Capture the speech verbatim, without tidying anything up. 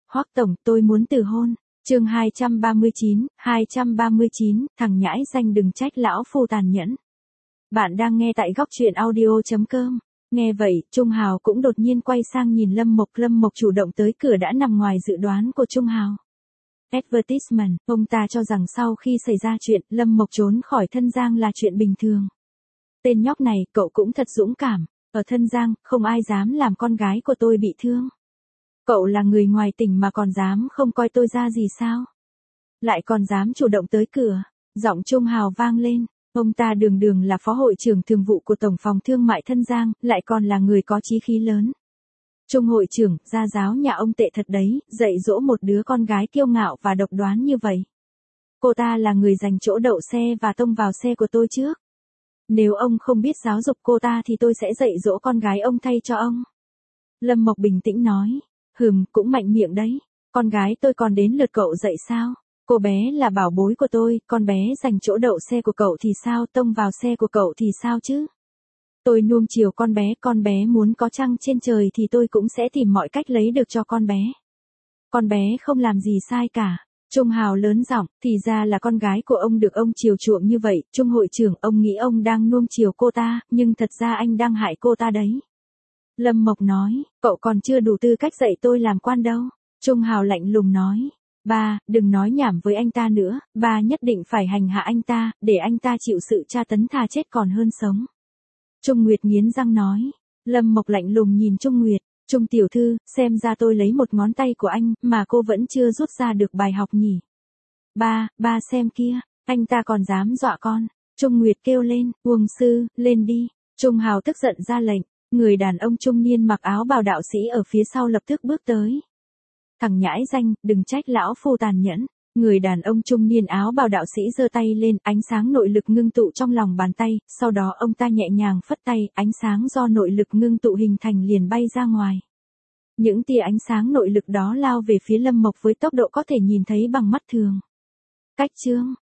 Hoắc tổng, tôi muốn từ hôn. Chương hai trăm ba mươi chín, hai trăm ba mươi chín, thằng nhãi danh đừng trách lão phu tàn nhẫn. Bạn đang nghe tại góc truyện audio chấm com. Nghe vậy, Trung Hào cũng đột nhiên quay sang nhìn Lâm Mộc. Lâm Mộc chủ động tới cửa đã nằm ngoài dự đoán của Trung Hào. Advertisement, ông ta cho rằng sau khi xảy ra chuyện, Lâm Mộc trốn khỏi Thân Giang là chuyện bình thường. Tên nhóc này, cậu cũng thật dũng cảm. Ở Thân Giang, không ai dám làm con gái của tôi bị thương. Cậu là người ngoài tỉnh mà còn dám không coi tôi ra gì sao? Lại còn dám chủ động tới cửa. Giọng Trung Hào vang lên. Ông ta đường đường là phó hội trưởng thường vụ của Tổng phòng Thương mại Thân Giang, lại còn là người có chí khí lớn. Trung hội trưởng, gia giáo nhà ông tệ thật đấy, dạy dỗ một đứa con gái kiêu ngạo và độc đoán như vậy. Cô ta là người giành chỗ đậu xe và tông vào xe của tôi trước. Nếu ông không biết giáo dục cô ta thì tôi sẽ dạy dỗ con gái ông thay cho ông. Lâm Mộc bình tĩnh nói. Hừm, cũng mạnh miệng đấy. Con gái tôi còn đến lượt cậu dạy sao? Cô bé là bảo bối của tôi, con bé giành chỗ đậu xe của cậu thì sao, tông vào xe của cậu thì sao chứ? Tôi nuông chiều con bé, con bé muốn có trăng trên trời thì tôi cũng sẽ tìm mọi cách lấy được cho con bé. Con bé không làm gì sai cả. Trung Hào lớn giọng, thì ra là con gái của ông được ông chiều chuộng như vậy. Trung hội trưởng, ông nghĩ ông đang nuông chiều cô ta, nhưng thật ra anh đang hại cô ta đấy. Lâm Mộc nói, cậu còn chưa đủ tư cách dạy tôi làm quan đâu. Trung Hào lạnh lùng nói, ba, đừng nói nhảm với anh ta nữa, ba nhất định phải hành hạ anh ta, để anh ta chịu sự tra tấn thà chết còn hơn sống. Trung Nguyệt nghiến răng nói, Lâm Mộc lạnh lùng nhìn Trung Nguyệt, Trung tiểu thư, xem ra tôi lấy một ngón tay của anh, mà cô vẫn chưa rút ra được bài học nhỉ. Ba, ba xem kia, anh ta còn dám dọa con. Trung Nguyệt kêu lên, Uông sư, lên đi. Trung Hào tức giận ra lệnh. Người đàn ông trung niên mặc áo bào đạo sĩ ở phía sau lập tức bước tới. Thằng nhãi danh, đừng trách lão phu tàn nhẫn. Người đàn ông trung niên áo bào đạo sĩ giơ tay lên, ánh sáng nội lực ngưng tụ trong lòng bàn tay, sau đó ông ta nhẹ nhàng phất tay, ánh sáng do nội lực ngưng tụ hình thành liền bay ra ngoài. Những tia ánh sáng nội lực đó lao về phía Lâm Mộc với tốc độ có thể nhìn thấy bằng mắt thường. Cách chương